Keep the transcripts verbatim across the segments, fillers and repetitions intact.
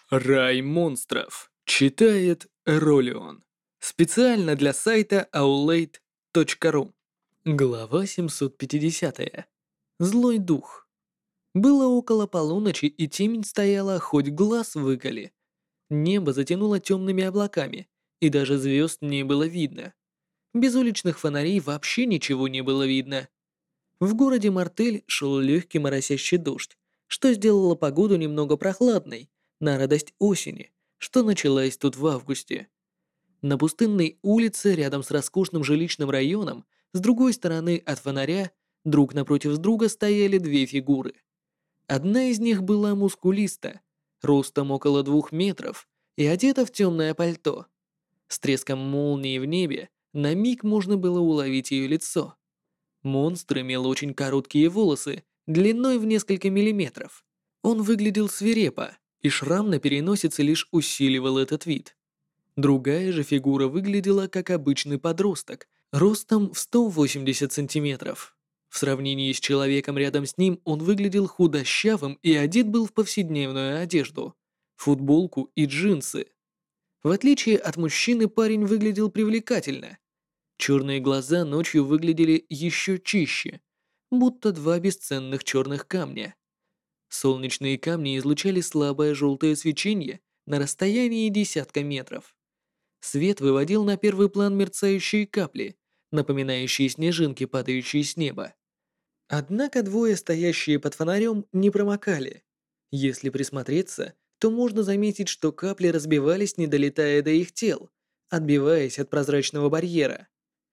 Рай монстров. Читает Ролион. Специально для сайта аулейт точка ру. Глава семьсот пятьдесят. Злой дух. Было около полуночи, и темень стояла, хоть глаз выколи. Небо затянуло темными облаками, и даже звезд не было видно. Без уличных фонарей вообще ничего не было видно. В городе Мартель шел легкий моросящий дождь, что сделало погоду немного прохладной, на радость осени, что началась тут в августе. На пустынной улице, рядом с роскошным жилищным районом, с другой стороны от фонаря, друг напротив друга стояли две фигуры. Одна из них была мускулиста, ростом около двух метров и одета в темное пальто. С треском молнии в небе на миг можно было уловить ее лицо. Монстр имел очень короткие волосы, длиной в несколько миллиметров. Он выглядел свирепо, и шрам на переносице лишь усиливал этот вид. Другая же фигура выглядела как обычный подросток, ростом в сто восемьдесят сантиметров. В сравнении с человеком рядом с ним он выглядел худощавым и одет был в повседневную одежду, футболку и джинсы. В отличие от мужчины, парень выглядел привлекательно. Черные глаза ночью выглядели еще чище, будто два бесценных черных камня. Солнечные камни излучали слабое желтое свечение на расстоянии десятка метров. Свет выводил на первый план мерцающие капли, напоминающие снежинки, падающие с неба. Однако двое, стоящие под фонарем, не промокали. Если присмотреться, то можно заметить, что капли разбивались, не долетая до их тел, отбиваясь от прозрачного барьера.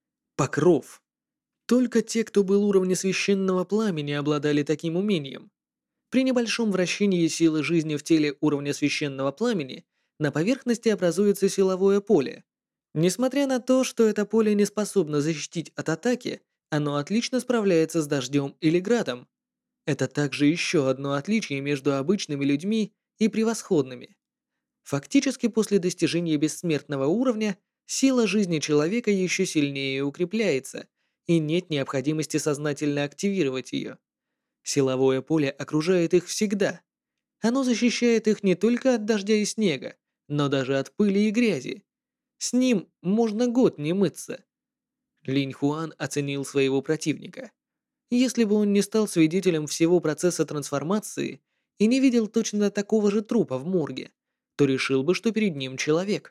Покров. Только те, кто был уровня священного пламени, обладали таким умением. При небольшом вращении силы жизни в теле уровня священного пламени на поверхности образуется силовое поле. Несмотря на то, что это поле не способно защитить от атаки, оно отлично справляется с дождем или градом. Это также еще одно отличие между обычными людьми и превосходными. Фактически после достижения бессмертного уровня сила жизни человека еще сильнее укрепляется, и нет необходимости сознательно активировать ее. Силовое поле окружает их всегда. Оно защищает их не только от дождя и снега, но даже от пыли и грязи. С ним можно год не мыться. Линь Хуан оценил своего противника. Если бы он не стал свидетелем всего процесса трансформации и не видел точно такого же трупа в морге, то решил бы, что перед ним человек.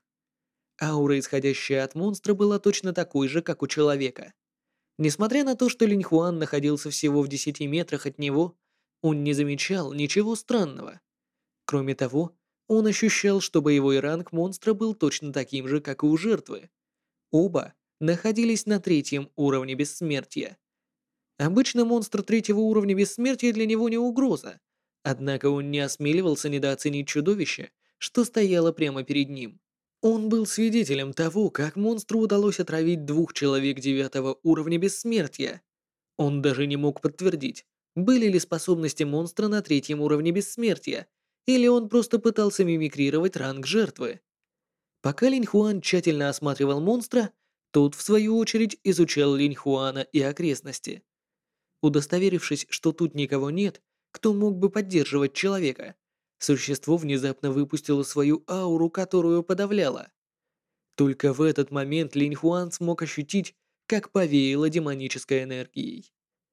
Аура, исходящая от монстра, была точно такой же, как у человека. Несмотря на то, что Линь Хуан находился всего в десяти метрах от него, он не замечал ничего странного. Кроме того, он ощущал, что боевой ранг монстра был точно таким же, как и у жертвы. Оба находились на третьем уровне бессмертия. Обычно монстр третьего уровня бессмертия для него не угроза, однако он не осмеливался недооценить чудовище, что стояло прямо перед ним. Он был свидетелем того, как монстру удалось отравить двух человек девятого уровня бессмертия. Он даже не мог подтвердить, были ли способности монстра на третьем уровне бессмертия, или он просто пытался мимикрировать ранг жертвы. Пока Линь Хуан тщательно осматривал монстра, тот, в свою очередь, изучал Линь Хуана и окрестности. Удостоверившись, что тут никого нет, кто мог бы поддерживать человека, существо внезапно выпустило свою ауру, которую подавляло. Только в этот момент Линь Хуан смог ощутить, как повеяло демонической энергией.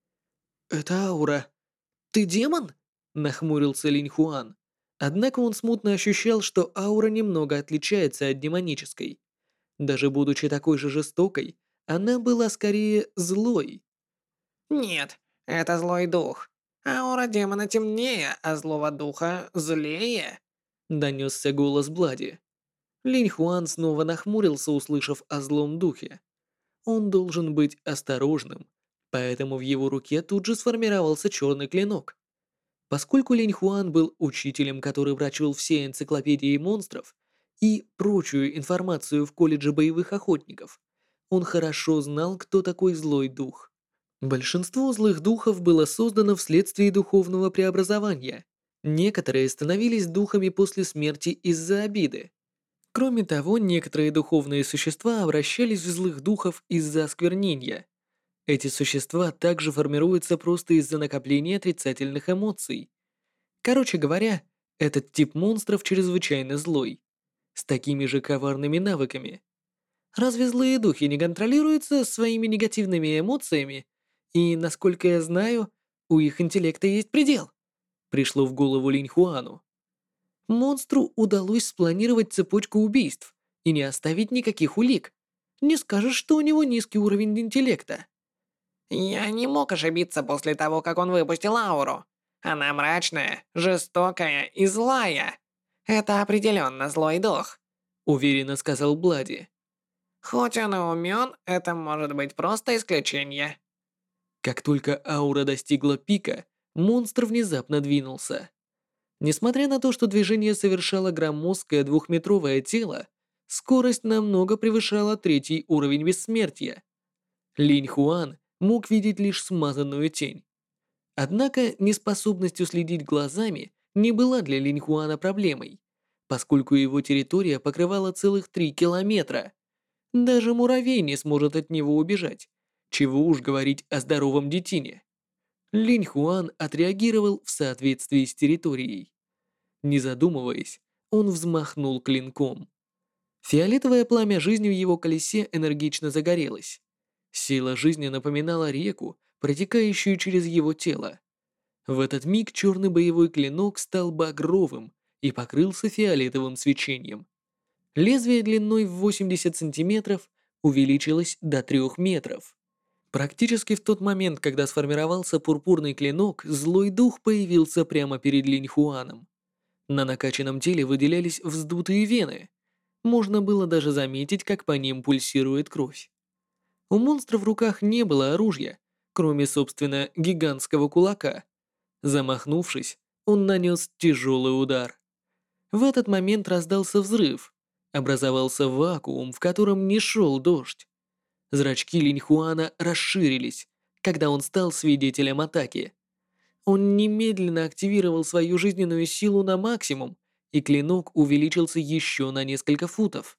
«Это аура. Ты демон?» — нахмурился Линь Хуан. Однако он смутно ощущал, что аура немного отличается от демонической. Даже будучи такой же жестокой, она была скорее злой. Нет, это злой дух. Аура демона темнее, а злого духа злее. Донесся голос Блади. Линь Хуан снова нахмурился, услышав о злом духе. Он должен быть осторожным, поэтому в его руке тут же сформировался черный клинок. Поскольку Линь Хуан был учителем, который прочел все энциклопедии монстров и прочую информацию в колледже боевых охотников, он хорошо знал, кто такой злой дух. Большинство злых духов было создано вследствие духовного преобразования. Некоторые становились духами после смерти из-за обиды. Кроме того, некоторые духовные существа обращались в злых духов из-за осквернения. Эти существа также формируются просто из-за накопления отрицательных эмоций. Короче говоря, Этот тип монстров чрезвычайно злой, с такими же коварными навыками. Разве злые духи не контролируются своими негативными эмоциями? И, насколько я знаю, у их интеллекта есть предел. Пришло в голову Линь Хуану. Монстру удалось спланировать цепочку убийств и не оставить никаких улик. Не скажешь, что у него низкий уровень интеллекта. Я не мог ошибиться после того, как он выпустил ауру. Она мрачная, жестокая и злая. Это определенно злой дух. Уверенно сказал Блади. Хоть он и умен, это может быть просто исключение. Как только аура достигла пика, монстр внезапно двинулся. Несмотря на то, что движение совершало громоздкое двухметровое тело, скорость намного превышала третий уровень бессмертия. Линь Хуан мог видеть лишь смазанную тень. Однако неспособность уследить глазами не была для Линь Хуана проблемой, поскольку его территория покрывала целых три километра. Даже муравей не сможет от него убежать, чего уж говорить о здоровом детине. Линь Хуан отреагировал в соответствии с территорией. Не задумываясь, он взмахнул клинком. Фиолетовое пламя жизни в его колесе энергично загорелось. Сила жизни напоминала реку, протекающую через его тело. В этот миг черный боевой клинок стал багровым и покрылся фиолетовым свечением. Лезвие длиной в восемьдесят сантиметров увеличилось до трёх метров. Практически в тот момент, когда сформировался пурпурный клинок, злой дух появился прямо перед Линь Хуаном. На накачанном теле выделялись вздутые вены. Можно было даже заметить, как по ним пульсирует кровь. У монстра в руках не было оружия, кроме, собственно, гигантского кулака. Замахнувшись, он нанес тяжелый удар. В этот момент раздался взрыв. Образовался вакуум, в котором не шел дождь. Зрачки Линь Хуана расширились, когда он стал свидетелем атаки. Он немедленно активировал свою жизненную силу на максимум, и клинок увеличился еще на несколько футов.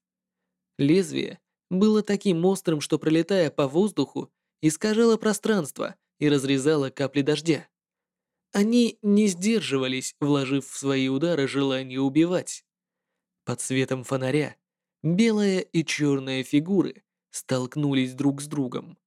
Лезвие было таким острым, что, пролетая по воздуху, искажало пространство и разрезало капли дождя. Они не сдерживались, вложив в свои удары желание убивать. Под светом фонаря белая и черная фигуры столкнулись друг с другом.